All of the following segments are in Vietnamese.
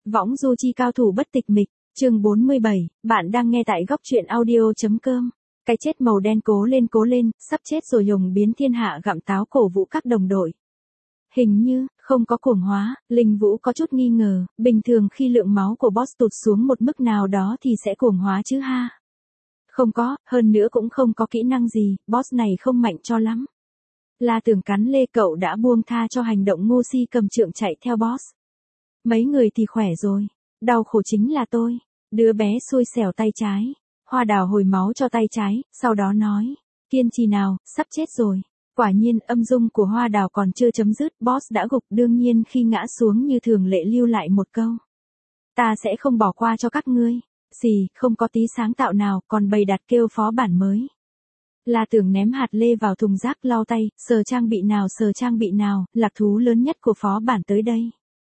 Võng du chi cao thủ bất tịch mịch, chương 47, bạn đang nghe tại góc truyện audio.com. Cái chết màu đen cố lên, sắp chết rồi Hồng biến thiên hạ gặm táo cổ vũ các đồng đội. Hình như, không có cuồng hóa, Linh Vũ có chút nghi ngờ, bình thường khi lượng máu của boss tụt xuống một mức nào đó thì sẽ cuồng hóa chứ ha. Không có, hơn nữa cũng không có kỹ năng gì, boss này không mạnh cho lắm. La Tường cắn lê cậu đã buông tha cho hành động ngu si cầm trượng chạy theo boss. Mấy người thì khỏe rồi, đau khổ chính là tôi. Đứa bé xui xẻo tay trái. Hoa Đào hồi máu cho tay trái, sau đó nói, kiên trì nào, sắp chết rồi. Quả nhiên âm dung của Hoa Đào còn chưa chấm dứt, boss đã gục, đương nhiên khi ngã xuống như thường lệ lưu lại một câu. Ta sẽ không bỏ qua cho các ngươi. Xì, không có tí sáng tạo nào, còn bày đặt kêu phó bản mới. La Tường ném hạt lê vào thùng rác lau tay, sờ trang bị nào, lạc thú lớn nhất của phó bản tới đây.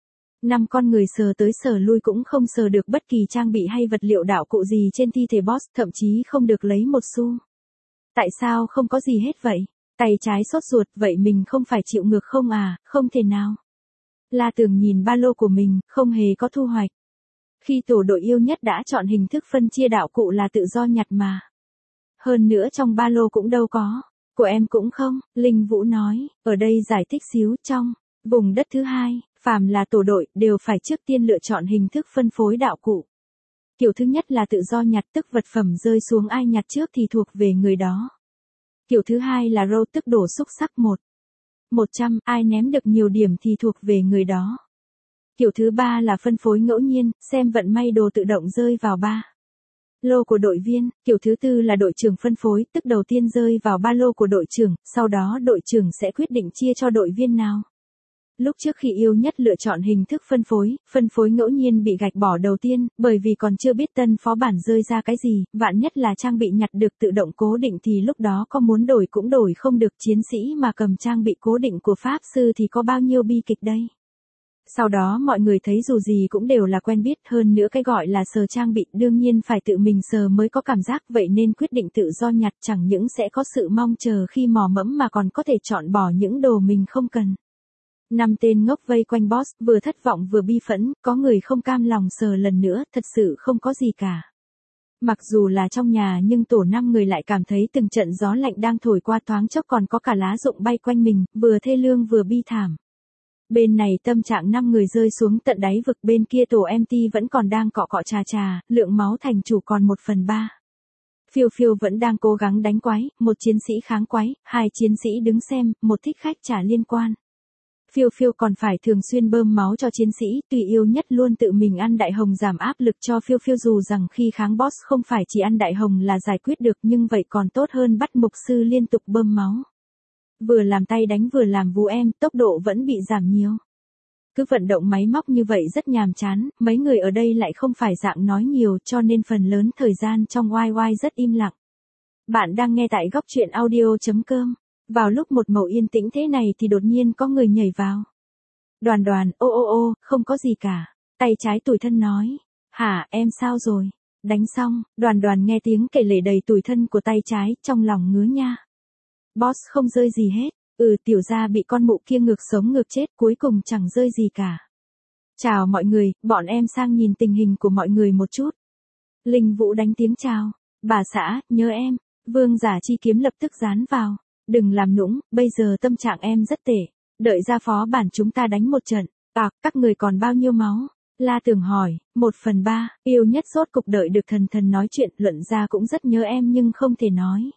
5 con người sờ tới sờ lui cũng không sờ được bất kỳ trang bị hay vật liệu đạo cụ gì trên thi thể boss, thậm chí không được lấy một xu. Tại sao không có gì hết vậy? Tay trái sốt ruột, vậy mình không phải chịu ngược không à, không thể nào. La Tường nhìn ba lô của mình, không hề có thu hoạch. Khi tổ đội yêu nhất đã chọn hình thức phân chia đạo cụ là tự do nhặt mà. Hơn nữa trong ba lô cũng đâu có. Của em cũng không, Linh Vũ nói, ở đây giải thích xíu, trong vùng đất thứ hai, phàm là tổ đội, đều phải trước tiên lựa chọn hình thức phân phối đạo cụ. Kiểu thứ nhất là tự do nhặt, tức vật phẩm rơi xuống ai nhặt trước thì thuộc về người đó. Kiểu thứ hai là roll, tức đổ xúc sắc 100, ai ném được nhiều điểm thì thuộc về người đó. Kiểu thứ ba là phân phối ngẫu nhiên, xem vận may đồ tự động rơi vào ba lô của đội viên. Kiểu thứ tư là đội trưởng phân phối, tức đầu tiên rơi vào ba lô của đội trưởng, sau đó đội trưởng sẽ quyết định chia cho đội viên nào. Lúc trước khi yêu nhất lựa chọn hình thức phân phối ngẫu nhiên bị gạch bỏ đầu tiên, bởi vì còn chưa biết tân phó bản rơi ra cái gì, vạn nhất là trang bị nhặt được tự động cố định thì lúc đó có muốn đổi cũng đổi không được, chiến sĩ mà cầm trang bị cố định của pháp sư thì có bao nhiêu bi kịch đây. Sau đó mọi người thấy dù gì cũng đều là quen biết, hơn nữa cái gọi là sờ trang bị đương nhiên phải tự mình sờ mới có cảm giác, vậy nên quyết định tự do nhặt, chẳng những sẽ có sự mong chờ khi mò mẫm mà còn có thể chọn bỏ những đồ mình không cần. 5 tên ngốc vây quanh boss, vừa thất vọng vừa bi phẫn, có người không cam lòng sờ lần nữa, thật sự không có gì cả. Mặc dù là trong nhà nhưng tổ 5 người lại cảm thấy từng trận gió lạnh đang thổi qua, thoáng chốc còn có cả lá rụng bay quanh mình, vừa thê lương vừa bi thảm. Bên này tâm trạng 5 người rơi xuống tận đáy vực, bên kia tổ MT vẫn còn đang cọ cọ trà, lượng máu thành chủ còn 1/3. Phiêu Phiêu vẫn đang cố gắng đánh quái, một chiến sĩ kháng quái, 2 chiến sĩ đứng xem, một thích khách trả liên quan. Phiêu Phiêu còn phải thường xuyên bơm máu cho chiến sĩ, tùy yêu nhất luôn tự mình ăn đại hồng giảm áp lực cho Phiêu Phiêu, dù rằng khi kháng boss không phải chỉ ăn đại hồng là giải quyết được, nhưng vậy còn tốt hơn bắt mục sư liên tục bơm máu. Vừa làm tay đánh vừa làm vú em, tốc độ vẫn bị giảm nhiều. Cứ vận động máy móc như vậy rất nhàm chán, mấy người ở đây lại không phải dạng nói nhiều cho nên phần lớn thời gian trong YY rất im lặng. Bạn đang nghe tại góc truyện audio.com. Vào lúc một màu yên tĩnh thế này thì đột nhiên có người nhảy vào. Đoàn, ô, không có gì cả. Tay trái tủi thân nói. Hả, em sao rồi? Đánh xong, đoàn nghe tiếng kể lể đầy tủi thân của tay trái, trong lòng ngứa nha. Boss không rơi gì hết. Tiểu gia bị con mụ kia ngược sống ngược chết, cuối cùng chẳng rơi gì cả. Chào mọi người, bọn em sang nhìn tình hình của mọi người một chút. Linh Vũ đánh tiếng chào. Bà xã, nhớ em. Vương Giả Chi Kiếm lập tức dán vào. Đừng làm nũng, bây giờ tâm trạng em rất tệ. Đợi ra phó bản chúng ta đánh một trận. Các người còn bao nhiêu máu? La Tường hỏi. 1/3, yêu nhất rốt cục đợi được thần nói chuyện, luận ra cũng rất nhớ em nhưng không thể nói.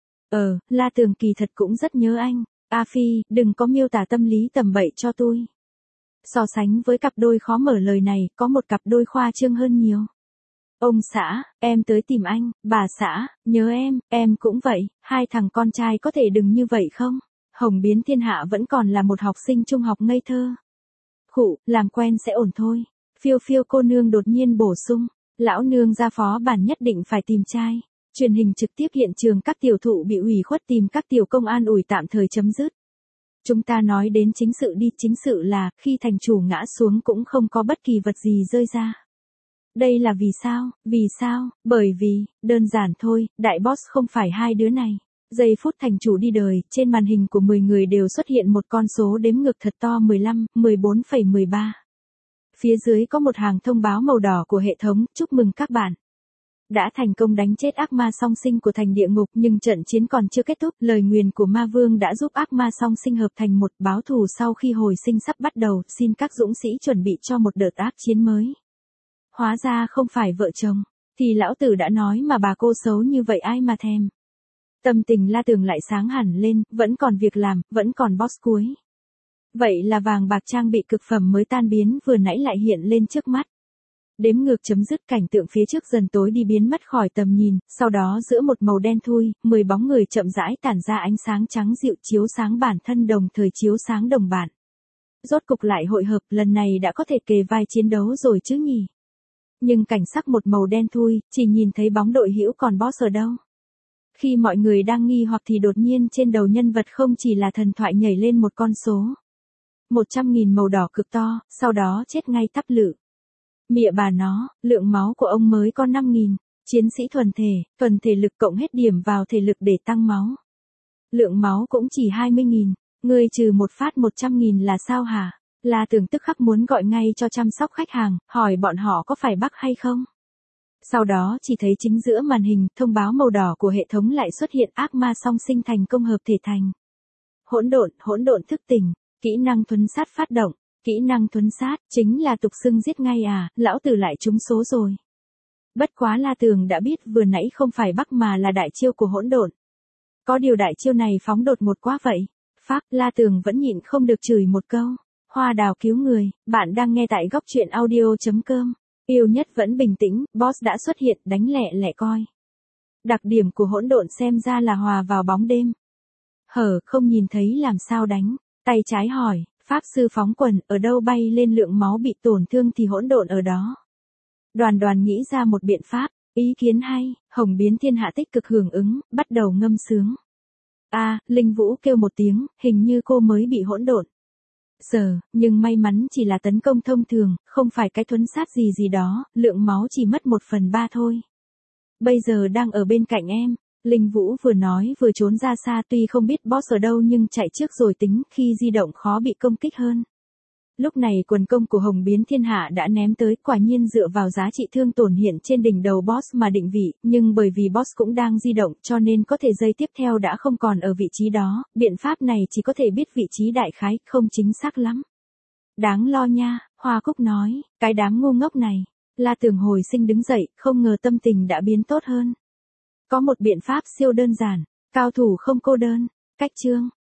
La Tường kỳ thật cũng rất nhớ anh. A Phi, đừng có miêu tả tâm lý tầm bậy cho tôi. So sánh với cặp đôi khó mở lời này, có một cặp đôi khoa trương hơn nhiều. Ông xã, em tới tìm anh. Bà xã, nhớ em cũng vậy. 2 thằng con trai có thể đừng như vậy không? Hồng biến thiên hạ vẫn còn là một học sinh trung học ngây thơ. Khụ, làm quen sẽ ổn thôi. Phiêu Phiêu cô nương đột nhiên bổ sung. Lão nương ra phó bản nhất định phải tìm trai. Truyền hình trực tiếp hiện trường, các tiểu thụ bị ủy khuất tìm các tiểu công an ủi tạm thời chấm dứt. Chúng ta nói đến chính sự đi, chính sự là, khi thành chủ ngã xuống cũng không có bất kỳ vật gì rơi ra. Đây là vì sao? Bởi vì, đơn giản thôi, đại boss không phải 2 đứa này. Giây phút thành chủ đi đời, trên màn hình của 10 người đều xuất hiện một con số đếm ngược thật to, 15, 14,13. Phía dưới có một hàng thông báo màu đỏ của hệ thống, chúc mừng các bạn đã thành công đánh chết ác ma song sinh của thành địa ngục, nhưng trận chiến còn chưa kết thúc, lời nguyền của ma vương đã giúp ác ma song sinh hợp thành một, báo thù sau khi hồi sinh sắp bắt đầu, xin các dũng sĩ chuẩn bị cho một đợt ác chiến mới. Hóa ra không phải vợ chồng, thì lão tử đã nói mà bà cô xấu như vậy ai mà thèm. Tâm tình La Tường lại sáng hẳn lên, vẫn còn việc làm, vẫn còn boss cuối. Vậy là vàng bạc trang bị cực phẩm mới tan biến vừa nãy lại hiện lên trước mắt. Đếm ngược chấm dứt, cảnh tượng phía trước dần tối đi biến mất khỏi tầm nhìn, sau đó giữa một màu đen thui, 10 bóng người chậm rãi tản ra ánh sáng trắng dịu chiếu sáng bản thân đồng thời chiếu sáng đồng bạn. Rốt cục lại hội hợp, lần này đã có thể kề vai chiến đấu rồi chứ nhỉ? Nhưng cảnh sắc một màu đen thui, chỉ nhìn thấy bóng đội hữu còn boss ở đâu. Khi mọi người đang nghi hoặc thì đột nhiên trên đầu nhân vật không chỉ là thần thoại nhảy lên một con số. 100.000 màu đỏ cực to, sau đó chết ngay tắp lự. Mịa bà nó, lượng máu của ông mới có 5.000, chiến sĩ thuần thể lực cộng hết điểm vào thể lực để tăng máu. Lượng máu cũng chỉ 20.000, ngươi trừ một phát 100.000 là sao hả? La Tường tức khắc muốn gọi ngay cho chăm sóc khách hàng, hỏi bọn họ có phải bug hay không? Sau đó chỉ thấy chính giữa màn hình, thông báo màu đỏ của hệ thống lại xuất hiện, ác ma song sinh thành công hợp thể thành. Hỗn độn thức tỉnh, kỹ năng thuấn sát phát động. Kỹ năng thuấn sát, chính là tục xưng giết ngay à, lão tử lại trúng số rồi. Bất quá La Tường đã biết vừa nãy không phải bug mà là đại chiêu của hỗn độn. Có điều đại chiêu này phóng đột ngột quá vậy. Pháp, La Tường vẫn nhịn không được chửi một câu. Hoa đào cứu người, bạn đang nghe tại góc truyện audio.com. Yêu nhất vẫn bình tĩnh, boss đã xuất hiện, đánh lẹ lẹ coi. Đặc điểm của hỗn độn xem ra là hòa vào bóng đêm. Không nhìn thấy làm sao đánh, tay trái hỏi. Pháp sư phóng quần, ở đâu bay lên lượng máu bị tổn thương thì hỗn độn ở đó. Đoàn nghĩ ra một biện pháp, ý kiến hay, Hồng Biến Thiên Hạ tích cực hưởng ứng, bắt đầu ngâm sướng. Linh Vũ kêu một tiếng, hình như cô mới bị hỗn độn. Nhưng may mắn chỉ là tấn công thông thường, không phải cái thuấn sát gì đó, lượng máu chỉ mất 1/3 thôi. Bây giờ đang ở bên cạnh em. Linh Vũ vừa nói vừa trốn ra xa, tuy không biết boss ở đâu nhưng chạy trước rồi tính, khi di động khó bị công kích hơn. Lúc này quần công của Hồng Biến Thiên Hạ đã ném tới, quả nhiên dựa vào giá trị thương tổn hiện trên đỉnh đầu boss mà định vị, nhưng bởi vì boss cũng đang di động cho nên có thể giây tiếp theo đã không còn ở vị trí đó, biện pháp này chỉ có thể biết vị trí đại khái, không chính xác lắm. Đáng lo nha, Hoa Cúc nói, cái đám ngu ngốc này. La Tường hồi sinh đứng dậy, không ngờ tâm tình đã biến tốt hơn. Có một biện pháp siêu đơn giản, cao thủ không cô đơn. Cách chương